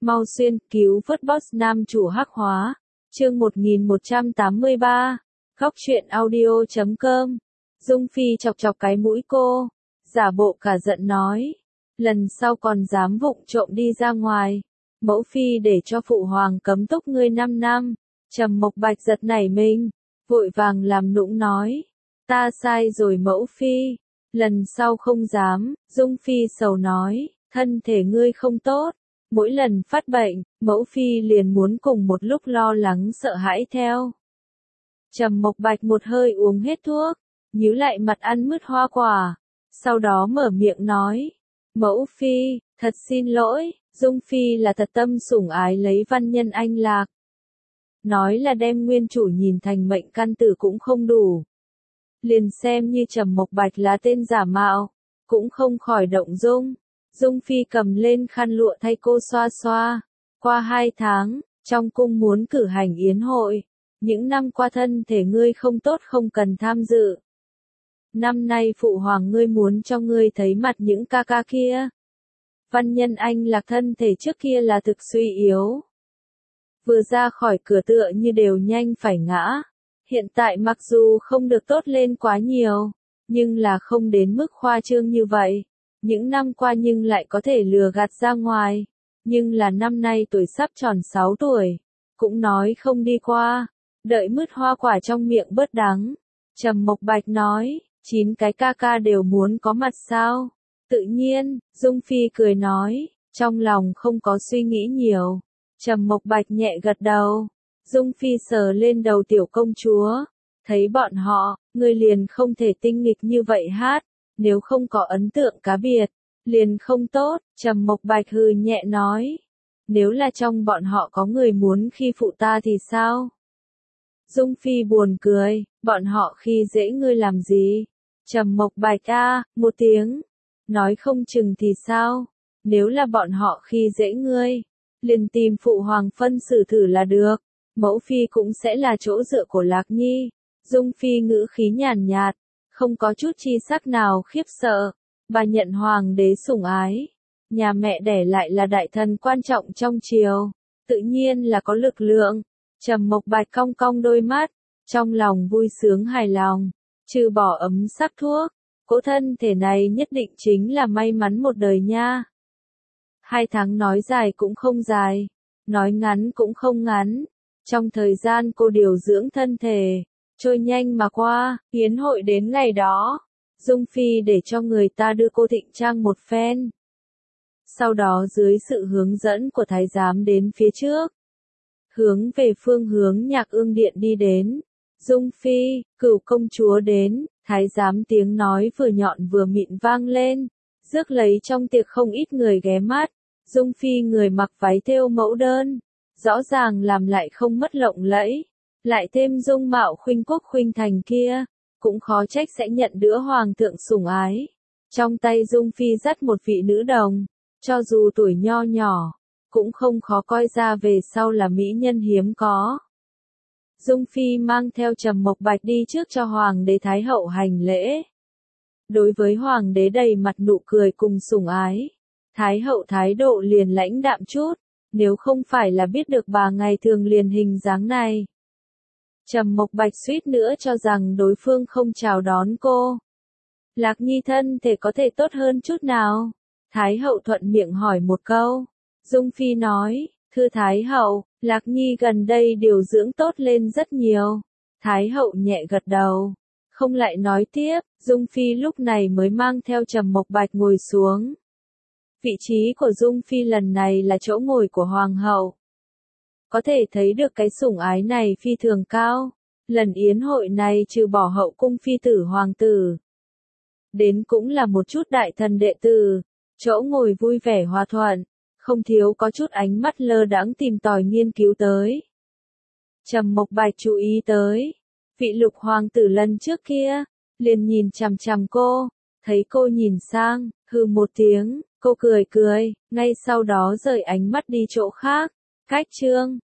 Mau xuyên, cứu vớt boss nam chủ hắc hóa. Chương 1183. Góc truyện audio.com. Dung Phi chọc chọc cái mũi cô, giả bộ cả giận nói, lần sau còn dám vụng trộm đi ra ngoài, mẫu phi để cho phụ hoàng cấm túc ngươi 5 năm. Trầm Mộc Bạch giật nảy mình, vội vàng làm nũng nói, ta sai rồi mẫu phi, lần sau không dám. Dung Phi sầu nói, thân thể ngươi không tốt, mỗi lần phát bệnh, mẫu phi liền muốn cùng một lúc lo lắng sợ hãi theo. Trầm Mộc Bạch một hơi uống hết thuốc, nhíu lại mặt ăn mứt hoa quả, sau đó mở miệng nói, mẫu phi, thật xin lỗi. Dung Phi là thật tâm sủng ái lấy văn nhân anh Lạc. Nói là đem nguyên chủ nhìn thành mệnh căn tử cũng không đủ. Liền xem như Trầm Mộc Bạch là tên giả mạo, cũng không khỏi động dung. Dung Phi cầm lên khăn lụa thay cô xoa xoa. Qua 2 tháng, trong cung muốn cử hành yến hội. Những năm qua thân thể ngươi không tốt không cần tham dự. Năm nay phụ hoàng ngươi muốn cho ngươi thấy mặt những ca ca kia. Văn nhân anh Lạc thân thể trước kia là thực suy yếu. Vừa ra khỏi cửa tựa như đều nhanh phải ngã. Hiện tại mặc dù không được tốt lên quá nhiều, nhưng là không đến mức khoa trương như vậy. Những năm qua nhưng lại có thể lừa gạt ra ngoài. Nhưng là năm nay tuổi sắp tròn 6 tuổi. Cũng nói không đi qua. Đợi mứt hoa quả trong miệng bớt đắng. Trầm Mộc Bạch nói, 9 cái ca ca đều muốn có mặt sao? Tự nhiên, Dung Phi cười nói, trong lòng không có suy nghĩ nhiều. Trầm Mộc Bạch nhẹ gật đầu. Dung Phi sờ lên đầu tiểu công chúa. Thấy bọn họ, người liền không thể tinh nghịch như vậy hát. Nếu không có ấn tượng cá biệt, liền không tốt. Trầm Mộc Bạch hừ nhẹ nói. Nếu là trong bọn họ có người muốn khi phụ ta thì sao? Dung Phi buồn cười, bọn họ khi dễ ngươi làm gì? Trầm Mộc Bạch một tiếng. Nói không chừng thì sao? Nếu là bọn họ khi dễ ngươi, liền tìm phụ hoàng phân xử thử là được. Mẫu phi cũng sẽ là chỗ dựa của Lạc Nhi. Dung Phi ngữ khí nhàn nhạt, không có chút chi sắc nào khiếp sợ. Bà nhận hoàng đế sủng ái. Nhà mẹ đẻ lại là đại thần quan trọng trong triều. Tự nhiên là có lực lượng. Trầm Mộc Bạch cong cong đôi mắt. Trong lòng vui sướng hài lòng. Trừ bỏ ấm sắc thuốc. Cỗ thân thể này nhất định chính là may mắn một đời nha. 2 tháng nói dài cũng không dài. Nói ngắn cũng không ngắn. Trong thời gian cô điều dưỡng thân thể. Trôi nhanh mà qua. Yến hội đến ngày đó. Dung Phi để cho người ta đưa cô thịnh trang một phen. Sau đó dưới sự hướng dẫn của thái giám đến phía trước. Hướng về phương hướng Nhạc Ương Điện đi đến. Dung Phi, Cửu công chúa đến. Thái giám tiếng nói vừa nhọn vừa mịn vang lên. Rước lấy trong tiệc không ít người ghé mắt. Dung Phi người mặc váy thêu mẫu đơn. Rõ ràng làm lại không mất lộng lẫy. Lại thêm dung mạo khuynh quốc khuynh thành kia. Cũng khó trách sẽ nhận đứa hoàng thượng sủng ái. Trong tay Dung Phi dắt một vị nữ đồng. Cho dù tuổi nho nhỏ, cũng không khó coi ra về sau là mỹ nhân hiếm có. Dung Phi mang theo Trầm Mộc Bạch đi trước cho Hoàng đế Thái hậu hành lễ. Đối với Hoàng đế đầy mặt nụ cười cùng sủng ái, Thái hậu thái độ liền lãnh đạm chút, nếu không phải là biết được bà ngày thường liền hình dáng này. Trầm Mộc Bạch suýt nữa cho rằng đối phương không chào đón cô. Lạc Nhi thân thể có thể tốt hơn chút nào? Thái hậu thuận miệng hỏi một câu. Dung Phi nói, thưa Thái hậu, Lạc Nhi gần đây điều dưỡng tốt lên rất nhiều. Thái hậu nhẹ gật đầu. Không lại nói tiếp, Dung Phi lúc này mới mang theo Trầm Mộc Bạch ngồi xuống. Vị trí của Dung Phi lần này là chỗ ngồi của Hoàng hậu. Có thể thấy được cái sủng ái này phi thường cao. Lần yến hội này trừ bỏ hậu cung phi tử hoàng tử. Đến cũng là một chút đại thần đệ tử. Chỗ ngồi vui vẻ hòa thuận. Không thiếu có chút ánh mắt lơ đãng tìm tòi nghiên cứu tới. Trầm Mộc Bạch chú ý tới. Vị lục hoàng tử lần trước kia. Liền nhìn chằm chằm cô. Thấy cô nhìn sang, hừ một tiếng. Cô cười cười. Ngay sau đó rời ánh mắt đi chỗ khác. Cách chương.